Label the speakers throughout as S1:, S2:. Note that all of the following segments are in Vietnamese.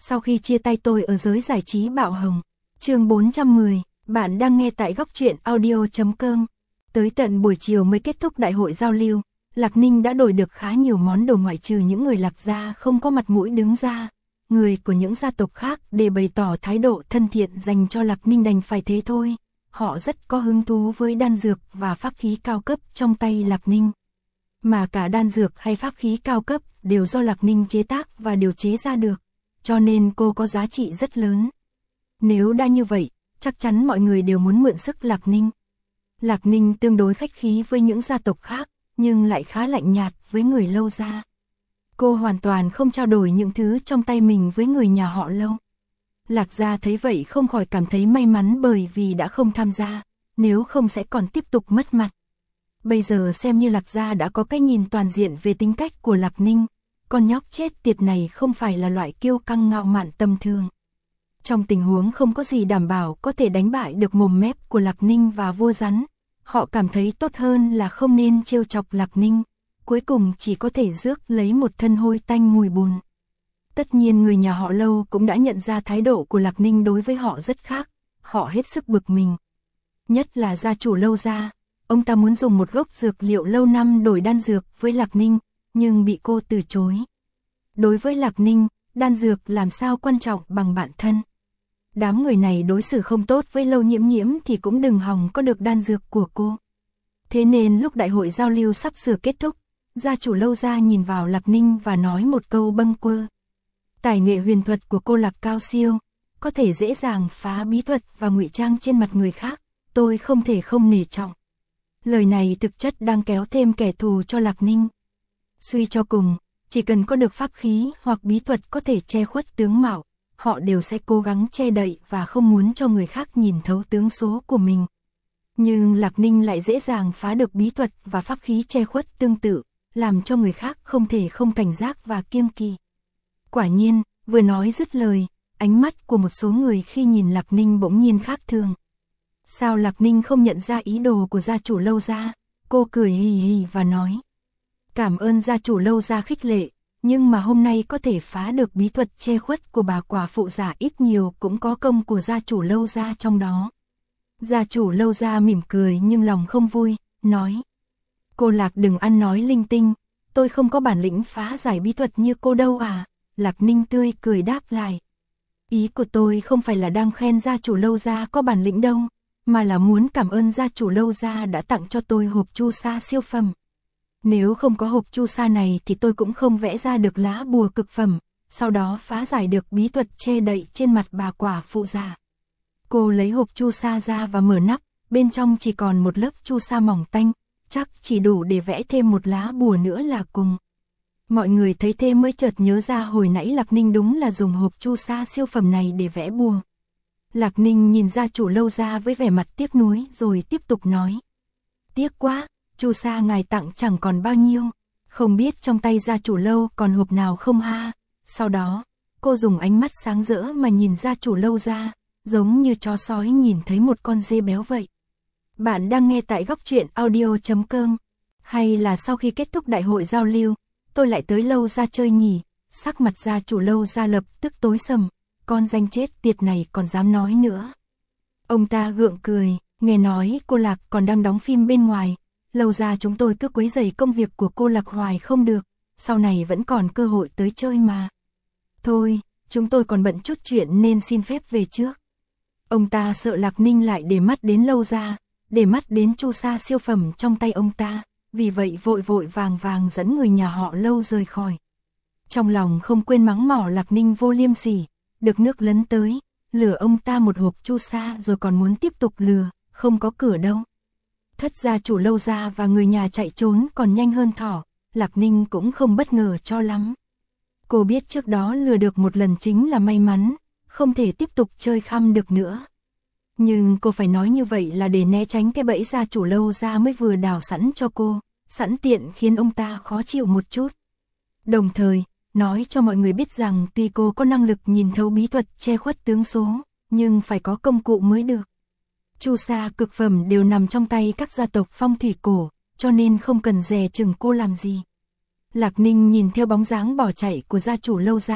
S1: sau khi chia tay tôi ở giới giải trí bạo hồng. Chương 410, bạn đang nghe tại góc truyện audio.com. Tới tận buổi chiều mới kết thúc đại hội giao lưu, Lạc Ninh đã đổi được khá nhiều món đồ ngoại trừ những người Lạc gia không có mặt mũi đứng ra. Người của những gia tộc khác để bày tỏ thái độ thân thiện dành cho Lạc Ninh đành phải thế thôi. Họ rất có hứng thú với đan dược và pháp khí cao cấp trong tay Lạc Ninh. Mà cả đan dược hay pháp khí cao cấp đều do Lạc Ninh chế tác và điều chế ra được, cho nên cô có giá trị rất lớn. Nếu đã như vậy, chắc chắn mọi người đều muốn mượn sức Lạc Ninh. Lạc Ninh tương đối khách khí với những gia tộc khác, nhưng lại khá lạnh nhạt với người Lâu gia. Cô hoàn toàn không trao đổi những thứ trong tay mình với người nhà họ Lâu. Lạc gia thấy vậy không khỏi cảm thấy may mắn bởi vì đã không tham gia, nếu không sẽ còn tiếp tục mất mặt. Bây giờ xem như Lạc gia đã có cái nhìn toàn diện về tính cách của Lạc Ninh, con nhóc chết tiệt này không phải là loại kiêu căng ngạo mạn tầm thường. Trong tình huống không có gì đảm bảo có thể đánh bại được mồm mép của Lạc Ninh và vua rắn, họ cảm thấy tốt hơn là không nên trêu chọc Lạc Ninh, cuối cùng chỉ có thể rước lấy một thân hôi tanh mùi bùn. Tất nhiên người nhà họ Lâu cũng đã nhận ra thái độ của Lạc Ninh đối với họ rất khác, họ hết sức bực mình. Nhất là gia chủ Lâu gia, ông ta muốn dùng một gốc dược liệu lâu năm đổi đan dược với Lạc Ninh, nhưng bị cô từ chối. Đối với Lạc Ninh, đan dược làm sao quan trọng bằng bạn thân. Đám người này đối xử không tốt với Lâu Nhiễm Nhiễm thì cũng đừng hòng có được đan dược của cô. Thế nên lúc đại hội giao lưu sắp sửa kết thúc, gia chủ Lâu gia nhìn vào Lạc Ninh và nói một câu bâng quơ. Tài nghệ huyền thuật của cô Lạc cao siêu, có thể dễ dàng phá bí thuật và ngụy trang trên mặt người khác, tôi không thể không nể trọng. Lời này thực chất đang kéo thêm kẻ thù cho Lạc Ninh. Suy cho cùng, chỉ cần có được pháp khí hoặc bí thuật có thể che khuất tướng mạo, họ đều sẽ cố gắng che đậy và không muốn cho người khác nhìn thấu tướng số của mình. Nhưng Lạc Ninh lại dễ dàng phá được bí thuật và pháp khí che khuất tương tự, làm cho người khác không thể không cảnh giác và kiêng kỵ. Quả nhiên, vừa nói dứt lời, ánh mắt của một số người khi nhìn Lạc Ninh bỗng nhiên khác thường. Sao Lạc Ninh không nhận ra ý đồ của gia chủ Lâu gia? Cô cười hì hì và nói. Cảm ơn gia chủ Lâu gia khích lệ, nhưng mà hôm nay có thể phá được bí thuật che khuất của bà quả phụ giả ít nhiều cũng có công của gia chủ Lâu gia trong đó. Gia chủ Lâu gia mỉm cười nhưng lòng không vui, nói. Cô Lạc đừng ăn nói linh tinh, tôi không có bản lĩnh phá giải bí thuật như cô đâu à. Lạc Ninh tươi cười đáp lại. Ý của tôi không phải là đang khen gia chủ Lâu gia có bản lĩnh đâu, mà là muốn cảm ơn gia chủ Lâu gia đã tặng cho tôi hộp chu sa siêu phẩm. Nếu không có hộp chu sa này thì tôi cũng không vẽ ra được lá bùa cực phẩm, sau đó phá giải được bí thuật che đậy trên mặt bà quả phụ già. Cô lấy hộp chu sa ra và mở nắp, bên trong chỉ còn một lớp chu sa mỏng tanh, chắc chỉ đủ để vẽ thêm một lá bùa nữa là cùng. Mọi người thấy thế mới chợt nhớ ra hồi nãy Lạc Ninh đúng là dùng hộp chu sa siêu phẩm này để vẽ bùa. Lạc Ninh nhìn gia chủ Lâu gia với vẻ mặt tiếc nuối rồi tiếp tục nói. Tiếc quá, chu sa ngài tặng chẳng còn bao nhiêu, không biết trong tay gia chủ Lâu còn hộp nào không ha. Sau đó, cô dùng ánh mắt sáng rỡ mà nhìn gia chủ Lâu gia, giống như chó sói nhìn thấy một con dê béo vậy. Bạn đang nghe tại góc truyện audio.com. Hay là sau khi kết thúc đại hội giao lưu, tôi lại tới Lâu gia chơi nhỉ? Sắc mặt gia chủ Lâu gia lập tức tối sầm, con danh chết tiệt này còn dám nói nữa. Ông ta gượng cười, nghe nói cô Lạc còn đang đóng phim bên ngoài, Lâu gia chúng tôi cứ quấy rầy công việc của cô Lạc hoài không được, sau này vẫn còn cơ hội tới chơi mà. Thôi, chúng tôi còn bận chút chuyện nên xin phép về trước. Ông ta sợ Lạc Ninh lại để mắt đến Lâu gia, để mắt đến chu sa siêu phẩm trong tay ông ta, vì vậy vội vội vàng vàng dẫn người nhà họ Lâu rời khỏi. Trong lòng không quên mắng mỏ Lạc Ninh vô liêm sỉ, được nước lấn tới, lừa ông ta một hộp chu sa rồi còn muốn tiếp tục lừa, không có cửa đâu. Thất gia chủ Lâu gia và người nhà chạy trốn còn nhanh hơn thỏ, Lạc Ninh cũng không bất ngờ cho lắm. Cô biết trước đó lừa được một lần chính là may mắn, không thể tiếp tục chơi khăm được nữa. Nhưng cô phải nói như vậy là để né tránh cái bẫy gia chủ Lâu gia mới vừa đào sẵn cho cô, sẵn tiện khiến ông ta khó chịu một chút. Đồng thời, nói cho mọi người biết rằng tuy cô có năng lực nhìn thấu bí thuật che khuất tướng số, nhưng phải có công cụ mới được. Chu sa cực phẩm đều nằm trong tay các gia tộc phong thủy cổ, cho nên không cần dè chừng cô làm gì. Lạc Ninh nhìn theo bóng dáng bỏ chạy của gia chủ Lâu gia,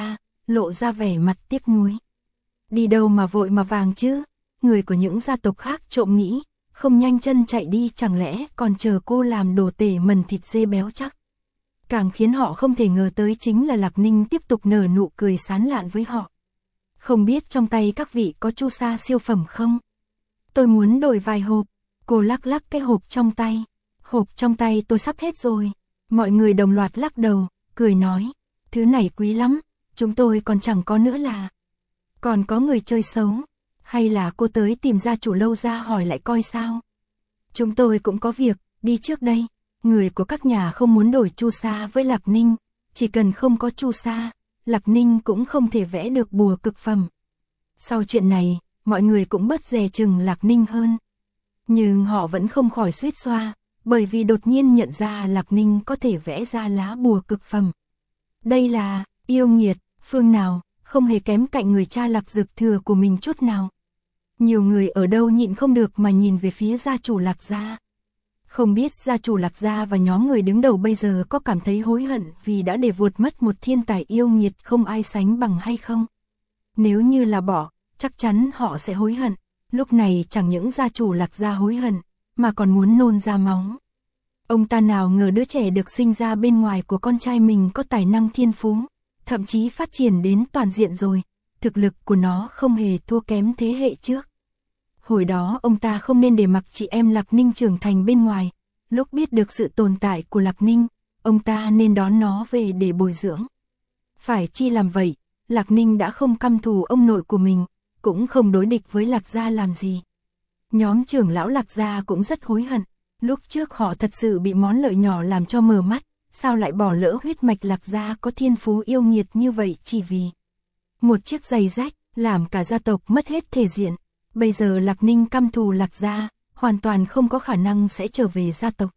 S1: lộ ra vẻ mặt tiếc nuối. Đi đâu mà vội mà vàng chứ, người của những gia tộc khác trộm nghĩ, không nhanh chân chạy đi chẳng lẽ còn chờ cô làm đồ tể mần thịt dê béo chắc. Càng khiến họ không thể ngờ tới chính là Lạc Ninh tiếp tục nở nụ cười sán lạn với họ. Không biết trong tay các vị có chu sa siêu phẩm không? Tôi muốn đổi vài hộp. Cô lắc lắc cái hộp trong tay. Hộp trong tay tôi sắp hết rồi. Mọi người đồng loạt lắc đầu, cười nói. Thứ này quý lắm, chúng tôi còn chẳng có nữa là. Còn có người chơi xấu. Hay là cô tới tìm gia chủ Lâu ra hỏi lại coi sao? Chúng tôi cũng có việc, đi trước đây. Người của các nhà không muốn đổi chu sa với Lạc Ninh. Chỉ cần không có chu sa, Lạc Ninh cũng không thể vẽ được bùa cực phẩm. Sau chuyện này, mọi người cũng bớt dè chừng Lạc Ninh hơn. Nhưng họ vẫn không khỏi suýt xoa, bởi vì đột nhiên nhận ra Lạc Ninh có thể vẽ ra lá bùa cực phẩm. Đây là yêu nghiệt, phương nào, không hề kém cạnh người cha Lạc Dực Thừa của mình chút nào. Nhiều người ở đâu nhịn không được mà nhìn về phía gia chủ Lạc gia. Không biết gia chủ Lạc gia và nhóm người đứng đầu bây giờ có cảm thấy hối hận vì đã để vụt mất một thiên tài yêu nghiệt không ai sánh bằng hay không? Nếu như là bỏ, chắc chắn họ sẽ hối hận. Lúc này chẳng những gia chủ Lạc gia hối hận, mà còn muốn nôn ra máu. Ông ta nào ngờ đứa trẻ được sinh ra bên ngoài của con trai mình có tài năng thiên phú, thậm chí phát triển đến toàn diện rồi, thực lực của nó không hề thua kém thế hệ trước. Hồi đó ông ta không nên để mặc chị em Lạc Ninh trưởng thành bên ngoài, lúc biết được sự tồn tại của Lạc Ninh, ông ta nên đón nó về để bồi dưỡng. Phải chi làm vậy, Lạc Ninh đã không căm thù ông nội của mình, cũng không đối địch với Lạc gia làm gì. Nhóm trưởng lão Lạc gia cũng rất hối hận, lúc trước họ thật sự bị món lợi nhỏ làm cho mờ mắt, sao lại bỏ lỡ huyết mạch Lạc gia có thiên phú yêu nghiệt như vậy chỉ vì một chiếc giày rách, làm cả gia tộc mất hết thể diện. Bây giờ Lạc Ninh căm thù Lạc gia, hoàn toàn không có khả năng sẽ trở về gia tộc.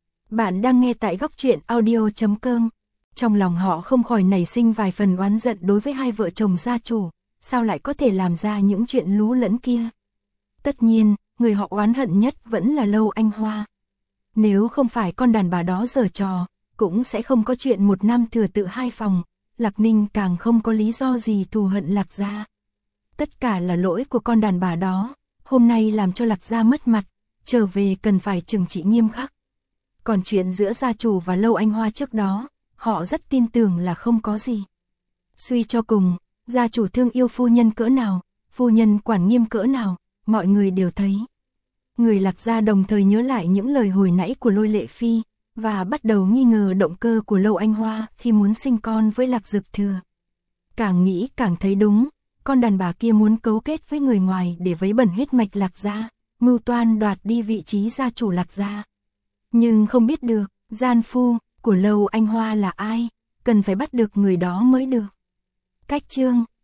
S1: Bạn đang nghe tại góc truyện audio.com. Trong lòng họ không khỏi nảy sinh vài phần oán giận đối với hai vợ chồng gia chủ, sao lại có thể làm ra những chuyện lú lẫn kia. Tất nhiên, người họ oán hận nhất vẫn là Lâu Anh Hoa. Nếu không phải con đàn bà đó giở trò, cũng sẽ không có chuyện một năm thừa tự hai phòng, Lạc Ninh càng không có lý do gì thù hận Lạc gia. Tất cả là lỗi của con đàn bà đó, hôm nay làm cho Lạc gia mất mặt, trở về cần phải trừng trị nghiêm khắc. Còn chuyện giữa gia chủ và Lâu Anh Hoa trước đó, họ rất tin tưởng là không có gì. Suy cho cùng, gia chủ thương yêu phu nhân cỡ nào, phu nhân quản nghiêm cỡ nào, mọi người đều thấy. Người Lạc gia đồng thời nhớ lại những lời hồi nãy của Lôi Lệ Phi, và bắt đầu nghi ngờ động cơ của Lâu Anh Hoa khi muốn sinh con với Lạc Dực Thừa. Càng nghĩ càng thấy đúng, con đàn bà kia muốn cấu kết với người ngoài để vấy bẩn huyết mạch Lạc gia, mưu toan đoạt đi vị trí gia chủ Lạc gia. Nhưng không biết được, gian phu của Lâu Anh Hoa là ai, cần phải bắt được người đó mới được. Cách chương